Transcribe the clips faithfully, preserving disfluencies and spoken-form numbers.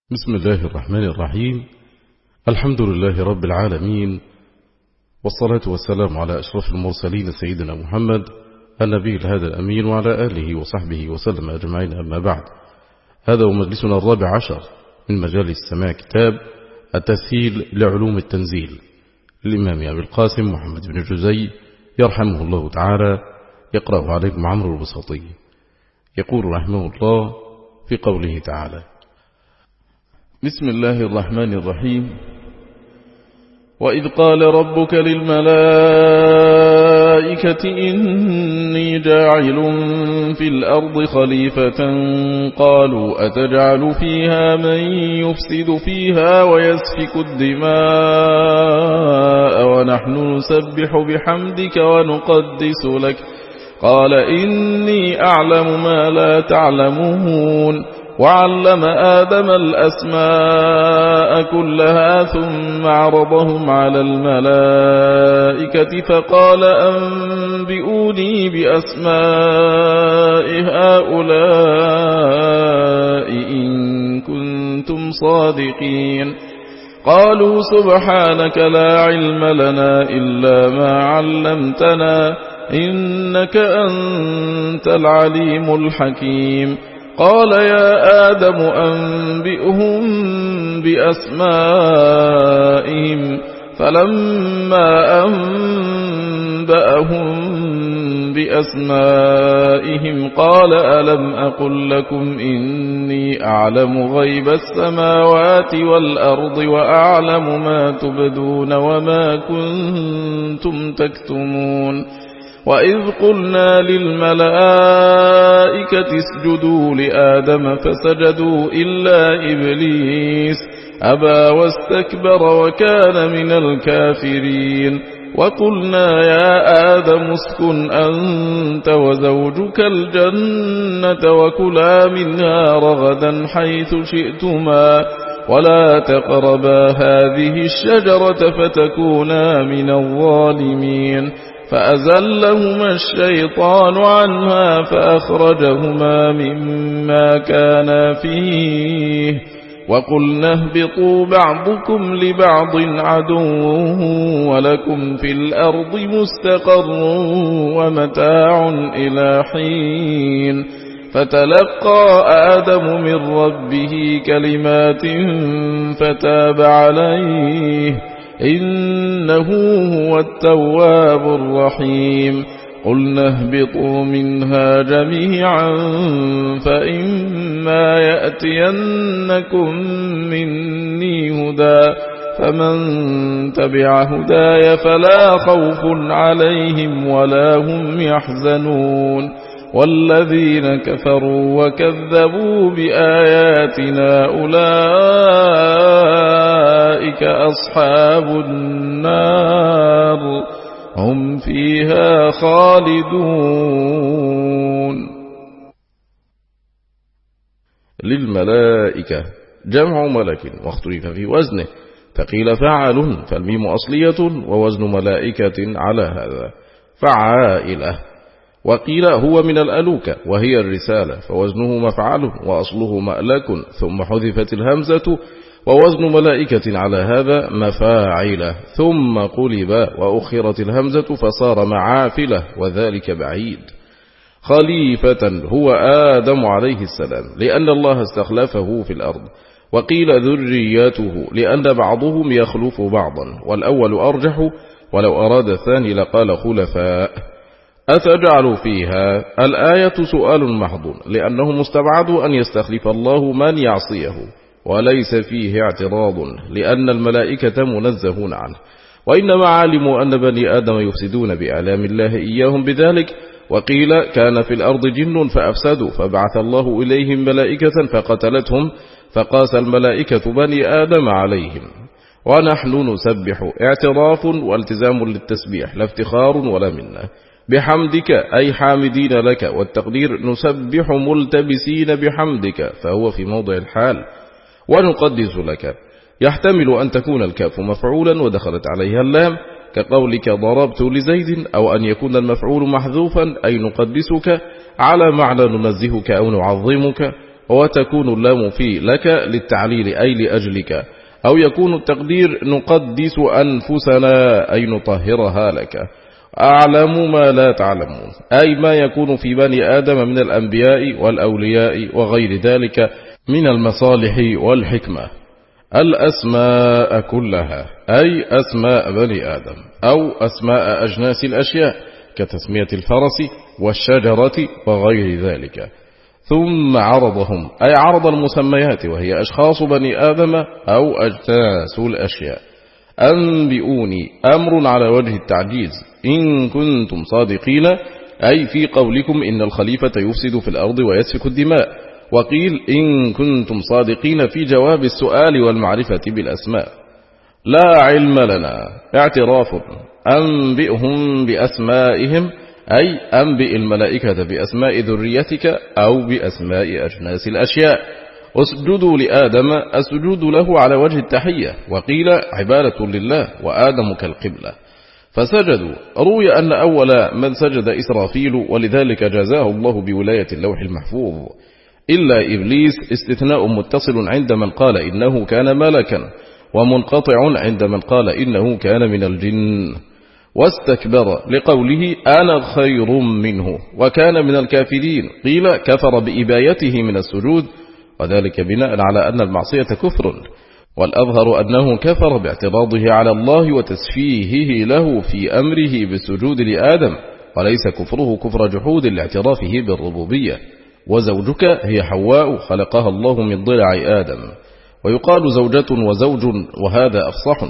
بسم الله الرحمن الرحيم. الحمد لله رب العالمين، والصلاة والسلام على أشرف المرسلين سيدنا محمد النبي الهادي الأمين وعلى آله وصحبه وسلم أجمعين، أما بعد. هذا هو مجلسنا الرابع عشر من مجالس سماع كتاب التسهيل لعلوم التنزيل للإمام أبي القاسم محمد بن جزي يرحمه الله تعالى، يقرأ عليكم عمرو البساطي. يقول رحمه الله في قوله تعالى: بسم الله الرحمن الرحيم. وإذ قال ربك للملائكة إني جاعل في الأرض خليفة قالوا أتجعل فيها من يفسد فيها ويسفك الدماء ونحن نسبح بحمدك ونقدس لك قال إني أعلم ما لا تعلمون. وعلم آدم الأسماء كلها ثم عرضهم على الملائكة فقال أنبئوني بأسماء هؤلاء إن كنتم صادقين. قالوا سبحانك لا علم لنا إلا ما علمتنا إنك أنت العليم الحكيم. قال يا آدم أنبئهم بأسمائهم فلما أنبأهم بأسمائهم قال ألم أقل لكم إني أعلم غيب السماوات والأرض وأعلم ما تبدون وما كنتم تكتمون. وإذ قلنا للملائكة اسجدوا لآدم فسجدوا إلا إبليس أبى واستكبر وكان من الكافرين. وقلنا يا آدم اسكن أنت وزوجك الجنة وكلا منها رغدا حيث شئتما ولا تقربا هذه الشجرة فتكونا من الظالمين. فأزلهما الشيطان عنها فأخرجهما مما كانا فيه وقلنا اهبطوا بعضكم لبعض عدو ولكم في الأرض مستقر ومتاع إلى حين. فتلقى آدم من ربه كلمات فتاب عليه إنه هو التواب الرحيم. قلنا اهبطوا منها جميعا فإما يأتينكم مني هدى فمن تبع هداي فلا خوف عليهم ولا هم يحزنون. والذين كفروا وكذبوا بآياتنا أولئك أصحاب النار هم فيها خالدون. للملائكة جمع ملك واختلف في وزنه فقيل فعال فالميم أصلية ووزن ملائكة على هذا فعائلة. وقيل هو من الألوكة وهي الرسالة فوزنه مفعل وأصله مألك ثم حذفت الهمزة ووزن ملائكة على هذا مفاعلة ثم قلب وأخرت الهمزة فصار معافلة وذلك بعيد. خليفة هو آدم عليه السلام لأن الله استخلفه في الأرض. وقيل ذريته لأن بعضهم يخلف بعضا والأول أرجح ولو أراد الثاني لقال خلفاء. أتجعل فيها الآية سؤال محض لأنه مستبعد أن يستخلف الله من يعصيه وليس فيه اعتراض لأن الملائكة منزهون عنه. وإنما علموا أن بني آدم يفسدون بإعلام الله إياهم بذلك. وقيل كان في الأرض جن فأفسدوا فبعث الله إليهم ملائكة فقتلتهم فقاس الملائكة بني آدم عليهم. ونحن نسبح اعتراف والتزام للتسبيح لا افتخار ولا منا بحمدك أي حامدين لك، والتقدير نسبح ملتبسين بحمدك فهو في موضع الحال. ونقدس لك يحتمل أن تكون الكاف مفعولا ودخلت عليها اللام كقولك ضربت لزيد، أو أن يكون المفعول محذوفا أي نقدسك على معنى ننزهك أو نعظمك. وتكون اللام في لك للتعليل أي لأجلك، أو يكون التقدير نقدس أنفسنا أي نطهرها لك. أعلم ما لا تعلمون أي ما يكون في بني آدم من الأنبياء والأولياء وغير ذلك من المصالح والحكمة. الأسماء كلها أي أسماء بني آدم أو أسماء أجناس الأشياء كتسمية الفرس والشجرة وغير ذلك. ثم عرضهم أي عرض المسميات وهي أشخاص بني آدم أو أجناس الأشياء. أنبئوني أمر على وجه التعجيز إن كنتم صادقين أي في قولكم إن الخليفة يفسد في الأرض ويسفك الدماء. وقيل إن كنتم صادقين في جواب السؤال والمعرفة بالأسماء. لا علم لنا اعتراف. أنبئهم بأسمائهم أي أنبئ الملائكة بأسماء ذريتك أو بأسماء أجناس الأشياء. اسجدوا لآدم السجود له على وجه التحية، وقيل عبادة لله وآدم كالقبلة فسجدوا. روي أن أول من سجد إسرافيل ولذلك جزاه الله بولاية اللوح المحفوظ، إلا إبليس استثناء متصل عند من قال إنه كان ملكا، ومنقطع عند من قال إنه كان من الجن. واستكبر لقوله أنا خير منه وكان من الكافرين، قيل كفر بإبايته من السجود، وذلك بناء على أن المعصية كفر، والأظهر أنه كفر باعتراضه على الله وتسفيهه له في أمره بالسجود لآدم، وليس كفره كفر جحود لاعترافه بالربوبية. وزوجك هي حواء خلقها الله من ضلع آدم، ويقال زوجة وزوج وهذا أفصح.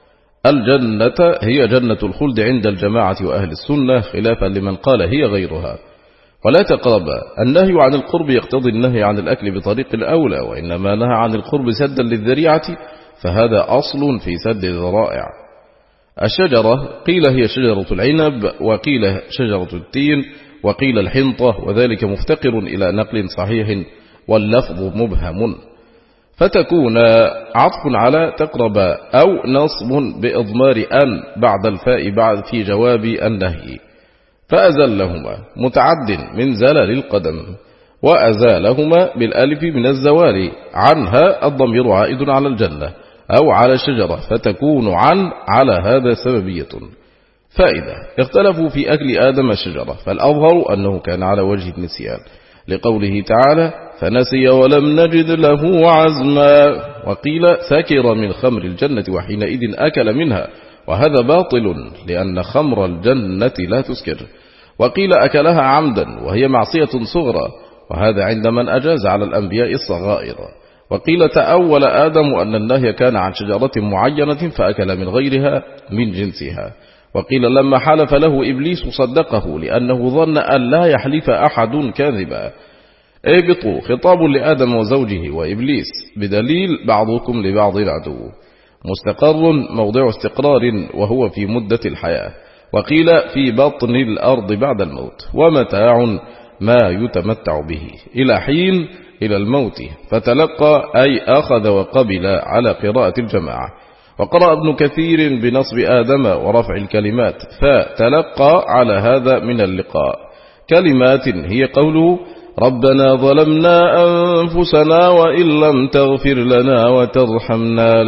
الجنة هي جنة الخلد عند الجماعة وأهل السنة خلافا لمن قال هي غيرها. ولا تقرب النهي عن القرب يقتضي النهي عن الأكل بطريق الأولى، وإنما نهى عن القرب سدا للذريعة، فهذا أصل في سد الذرائع. الشجرة قيل هي شجرة العنب، وقيل شجرة التين، وقيل الحنطة، وذلك مفتقر إلى نقل صحيح واللفظ مبهم. فتكون عطف على تقرب أو نصب بإضمار أن بعد الفاء بعد في جواب النهي. فأزلهما متعد من زلل القدم، وأزالهما بالألف من الزوال، عنها الضمير عائد على الجنة أو على الشجرة، فتكون عن على هذا سببية. فائدة: اختلفوا في أكل آدم الشجرة، فالأظهر أنه كان على وجه النسيان لقوله تعالى فنسي ولم نجد له عزما، وقيل سكر من خمر الجنة وحينئذ أكل منها، وهذا باطل لأن خمر الجنة لا تسكر. وقيل أكلها عمدا وهي معصية صغرى، وهذا عند من أجاز على الأنبياء الصغائر. وقيل تأول آدم أن النهي كان عن شجرة معينة فأكل من غيرها من جنسها. وقيل لما حلف له إبليس صدقه لأنه ظن أن لا يحلف أحد كاذبا. اهبطوا خطاب لآدم وزوجه وإبليس بدليل بعضكم لبعض عدو. مستقر موضع استقرار وهو في مدة الحياة، وقيل في بطن الأرض بعد الموت، ومتاع ما يتمتع به إلى حين إلى الموت. فتلقى أي أخذ وقبل على قراءة الجماعة. وقرأ ابن كثير بنصب آدم ورفع الكلمات، فتلقى على هذا من اللقاء. كلمات هي قوله ربنا ظلمنا أنفسنا وإن لم تغفر لنا وترحمنا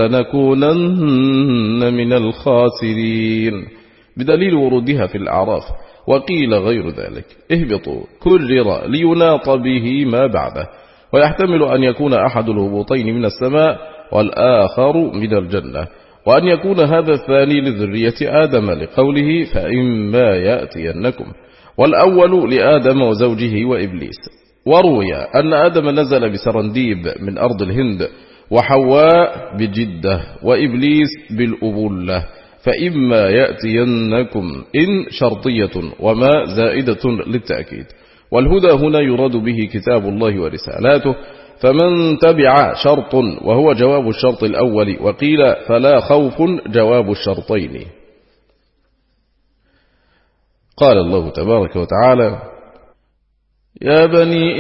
لنكونن من الخاسرين، بدليل ورودها في الأعراف. وقيل غير ذلك. اهبطوا كرر ليناط به ما بعده، ويحتمل أن يكون أحد الهبوطين من السماء والآخر من الجنة، وأن يكون هذا الثاني لذرية آدم لقوله فإما يأتينكم، والأول لآدم وزوجه وإبليس. وروي أن آدم نزل بسرنديب من أرض الهند، وحواء بجدة، وإبليس بالأبلة. فإما يأتينكم إن شرطية وما زائدة للتأكيد، والهدى هنا يراد به كتاب الله ورسالاته. فمن تبع شرط وهو جواب الشرط الأول، وقيل فلا خوف جواب الشرطين. قال الله تبارك وتعالى يا بني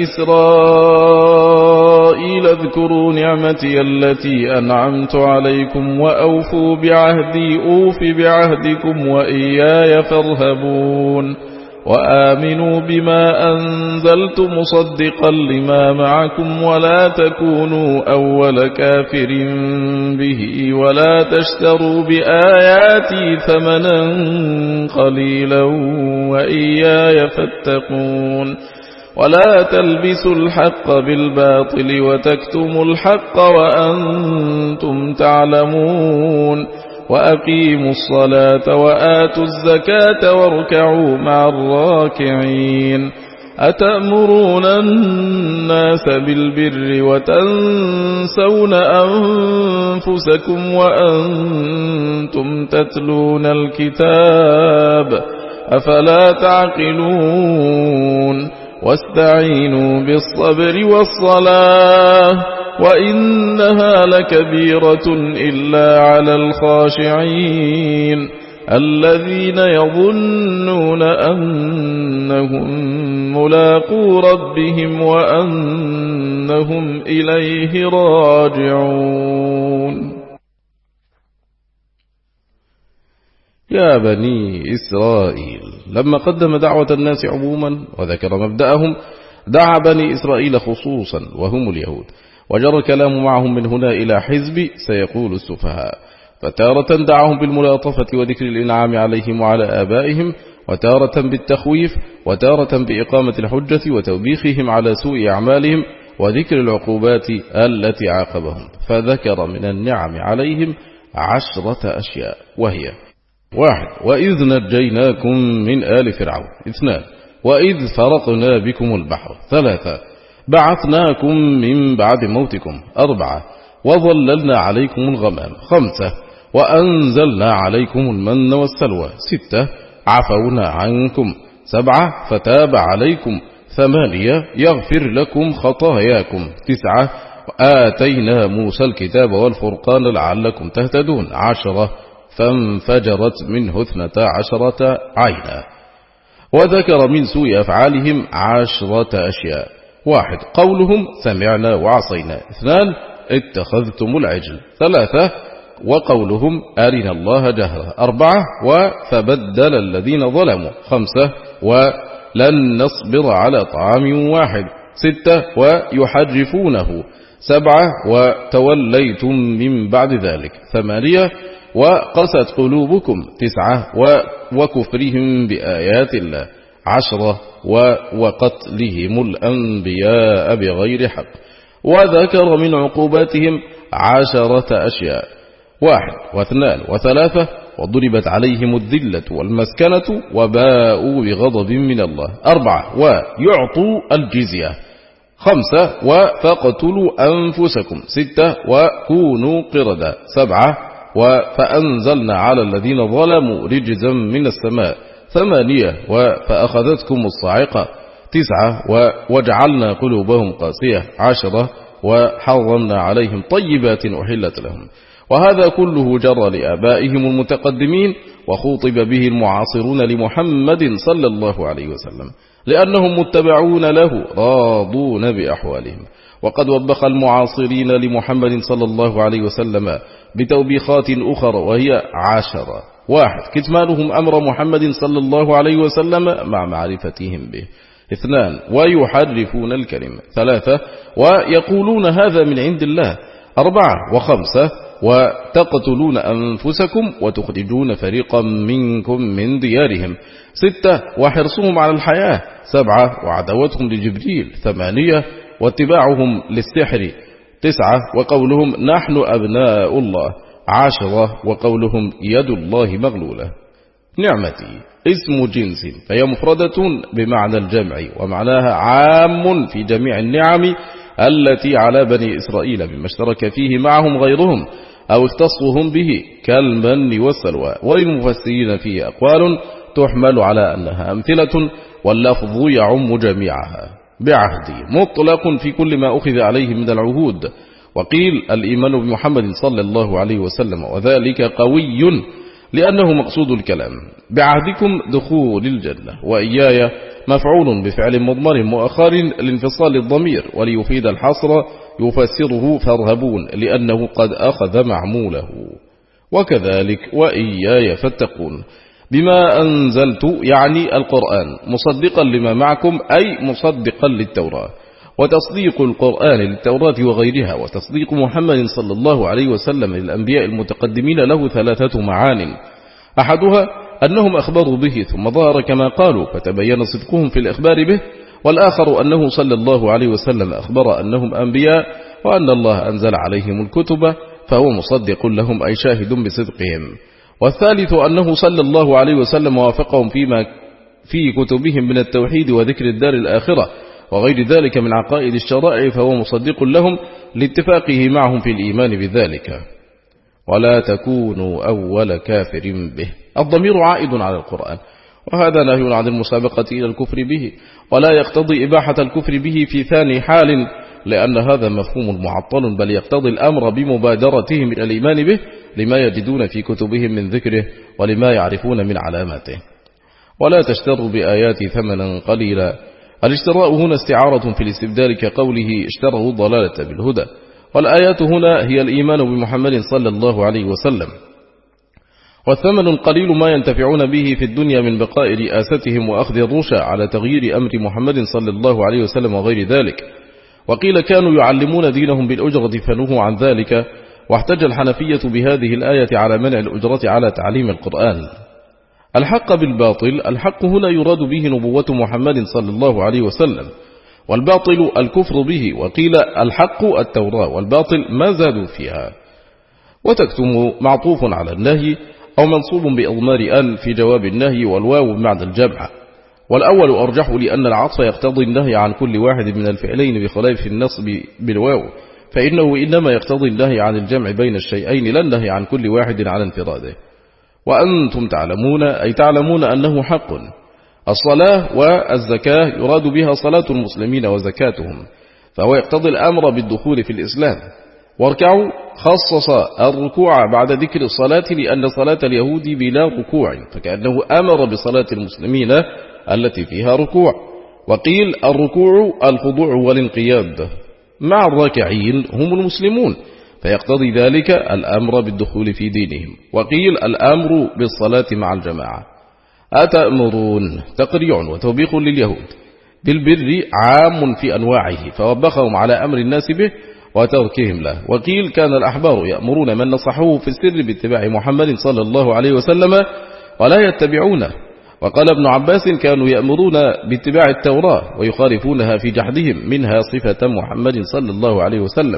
إسرائيل اذكروا نعمتي التي أنعمت عليكم وأوفوا بعهدي أوف بعهدكم وإياي فارهبون. وآمنوا بما أنزلت مصدقا لما معكم ولا تكونوا أول كافر به ولا تشتروا بآياتي ثمنا قليلا وإياي فاتقون ولا تلبسوا الحق بالباطل وتكتموا الحق وأنتم تعلمون وأقيموا الصلاة وآتوا الزكاة واركعوا مع الراكعين أتأمرون الناس بالبر وتنسون أنفسكم وأنتم تتلون الكتاب أفلا تعقلون واستعينوا بالصبر والصلاة وإنها لكبيرة إلا على الخاشعين الذين يظنون أنهم ملاقو ربهم وأنهم إليه راجعون. يا بني إسرائيل، لما قدم دعوة الناس عموما وذكر مبدأهم دعا بني إسرائيل خصوصا وهم اليهود، وجرى الكلام معهم من هنا إلى حزب سيقول السفهاء، فتارة دعاهم بالملاطفة وذكر الإنعام عليهم وعلى آبائهم، وتارة بالتخويف، وتارة بإقامة الحجة وتوبيخهم على سوء أعمالهم وذكر العقوبات التي عاقبهم، فذكر من النعم عليهم عشرة أشياء، وهي: واحد، وإذ نجيناكم من آل فرعون. اثنان، وإذ فرقنا بكم البحر. ثلاثة، بعثناكم من بعد موتكم. أربعة، وظللنا عليكم الغمام. خمسة، وأنزلنا عليكم المن والسلوى. ستة، عفونا عنكم. سبعة، فتاب عليكم. ثمانية، يغفر لكم خطاياكم. تسعة، آتينا موسى الكتاب والفرقان لعلكم تهتدون. عشرة، فانفجرت منه اثنتا عشرة عينا. وذكر من سوء أفعالهم عشرة أشياء: واحد، قولهم سمعنا وعصينا. اثنان، اتخذتم العجل. ثلاثة، وقولهم أرنا الله جهرة. أربعة، وفبدل الذين ظلموا. خمسة، ولن نصبر على طعام واحد. ستة، ويحرفونه. سبعة، وتوليتم من بعد ذلك. ثمانية، وقست قلوبكم. تسعة، وكفرهم بآيات الله. عشرة، وقتلهم الأنبياء بغير حق. وذكر من عقوباتهم عشرة أشياء: واحد، واثنان، وثلاثة، وضربت عليهم الذلة والمسكنة وباءوا بغضب من الله. أربعة، ويعطوا الجزية. خمسة، وفقتلوا أنفسكم. ستة، وكونوا قردة. سبعة، فأنزلنا على الذين ظلموا رجزا من السماء. ثمانية، فأخذتكم الصاعقة. تسعة، وجعلنا قلوبهم قاسية. عشرة، وحرمنا عليهم طيبات أحلت لهم. وهذا كله جرى لآبائهم المتقدمين، وخوطب به المعاصرون لمحمد صلى الله عليه وسلم، لأنهم متبعون له راضون بأحوالهم. وقد وبخ المعاصرين لمحمد صلى الله عليه وسلم بتوبيخات أخرى، وهي عشرة: واحد، كتمانهم أمر محمد صلى الله عليه وسلم مع معرفتهم به. اثنان، ويحرفون الكلمة. ثلاثة، ويقولون هذا من عند الله. أربعة وخمسة، وتقتلون أنفسكم وتخرجون فريقا منكم من ديارهم. ستة، وحرصهم على الحياة. سبعة، وعداوتهم لجبريل. ثمانية، واتباعهم للسحر. تسعة، وقولهم نحن أبناء الله. عشرة، وقولهم يد الله مغلولة. نعمتي اسم جنس، فهي مفردة بمعنى الجمع، ومعناها عام في جميع النعم التي على بني إسرائيل بما اشترك فيه معهم غيرهم أو اختصهم به كالمن والسلوى. وللمفسرين فيه أقوال تحمل على أنها أمثلة، واللفظ يعم جميعها. بعهدي مطلق في كل ما أخذ عليه من العهود. وقيل الإيمان بمحمد صلى الله عليه وسلم، وذلك قوي لأنه مقصود الكلام. بعهدكم دخول الجنة، وإياي مفعول بفعل مضمر مؤخر لانفصال الضمير، وليفيد الحصر يفسره فارهبون لأنه قد أخذ معموله. وكذلك وإياي فاتقون بما أنزلت يعني القرآن مصدقا لما معكم أي مصدقا للتوراة، وتصديق القرآن للتوراة وغيرها وتصديق محمد صلى الله عليه وسلم للأنبياء المتقدمين له ثلاثة معان: أحدها أنهم أخبروا به ثم ظهر كما قالوا فتبين صدقهم في الإخبار به، والآخر أنه صلى الله عليه وسلم أخبر أنهم أنبياء وأن الله أنزل عليهم الكتب فهو مصدق لهم أي شاهد بصدقهم، والثالث أنه صلى الله عليه وسلم وافقهم فيما في كتبهم من التوحيد وذكر الدار الآخرة وغير ذلك من عقائد الشرائع فهو مصدق لهم لاتفاقه معهم في الإيمان بذلك. ولا تكونوا أول كافر به، الضمير عائد على القرآن، وهذا نهي عن المسابقة إلى الكفر به، ولا يقتضي إباحة الكفر به في ثاني حال لأن هذا مفهوم معطل، بل يقتضي الأمر بمبادرتهم إلى الإيمان به لما يجدون في كتبهم من ذكره ولما يعرفون من علاماته. ولا تشتروا بآياتي ثمنا قليلا، الاشتراء هنا استعارة في الاستبدال كقوله اشتروا الضلالة بالهدى، والآيات هنا هي الإيمان بمحمد صلى الله عليه وسلم، والثمن القليل ما ينتفعون به في الدنيا من بقاء رئاستهم وأخذ الرشا على تغيير أمر محمد صلى الله عليه وسلم وغير ذلك. وقيل كانوا يعلمون دينهم بالأجرة فنهوا عن ذلك، واحتج الحنفية بهذه الآية على منع الأجرة على تعليم القرآن. الحق بالباطل، الحق هنا يراد به نبوة محمد صلى الله عليه وسلم، والباطل الكفر به، وقيل الحق التوراة والباطل ما زادوا فيها. وتكتم معطوف على النهي أو منصوب بإضمار أل في جواب النهي والواو بمعنى الجمع، والأول أرجح لأن العطف يقتضي النهي عن كل واحد من الفعلين بخلاف النصب بالواو، فإنه إنما يقتضي النهي عن الجمع بين الشيئين لا النهي عن كل واحد على انفراده. وأنتم تعلمون أي تعلمون أنه حق. الصلاة والزكاة يراد بها صلاة المسلمين وزكاتهم، فهو يقتضي الأمر بالدخول في الإسلام. واركعوا خصص الركوع بعد ذكر الصلاة لأن صلاة اليهود بلا ركوع، فكأنه أمر بصلاة المسلمين التي فيها ركوع. وقيل الركوع الخضوع والانقياد، مع الراكعين هم المسلمون، فيقتضي ذلك الأمر بالدخول في دينهم. وقيل الأمر بالصلاة مع الجماعة. أتأمرون تقريع وتوبيخ لليهود بالبر عام في أنواعه، فوبخهم على أمر الناس به وتركهم له. وقيل كان الأحبار يأمرون من نصحوه في السر باتباع محمد صلى الله عليه وسلم ولا يتبعونه. وقال ابن عباس كانوا يأمرون باتباع التوراة ويخالفونها في جحدهم منها صفة محمد صلى الله عليه وسلم.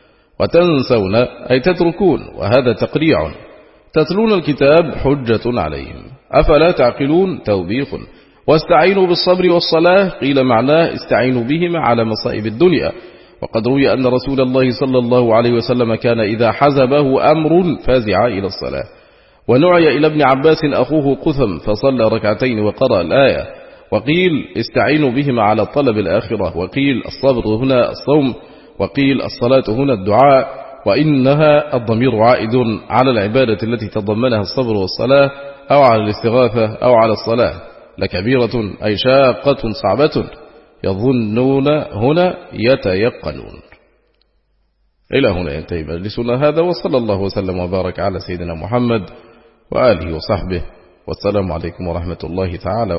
وتنسون أي تتركون، وهذا تقريع. تتلون الكتاب حجة عليهم أفلا تعقلون توبيخ. واستعينوا بالصبر والصلاة قيل معناه استعينوا بهما على مصائب الدنيا. وقد روي أن رسول الله صلى الله عليه وسلم كان إذا حزبه أمر فازع إلى الصلاة. ونعي إلى ابن عباس أخوه قثم فصلى ركعتين وقرأ الآية. وقيل استعينوا بهما على طلب الآخرة. وقيل الصبر هنا الصوم، وقيل الصلاة هنا الدعاء، وإنها الضمير عائد على العبادة التي تضمنها الصبر والصلاة أو على الاستغاثة أو على الصلاة. لكبيرة أي شاقة صعبة، يظنون هنا يتيقنون. إلى هنا ينتهي مجلسنا هذا، وصلى الله وسلم وبارك على سيدنا محمد وآله وصحبه، والسلام عليكم ورحمة الله تعالى.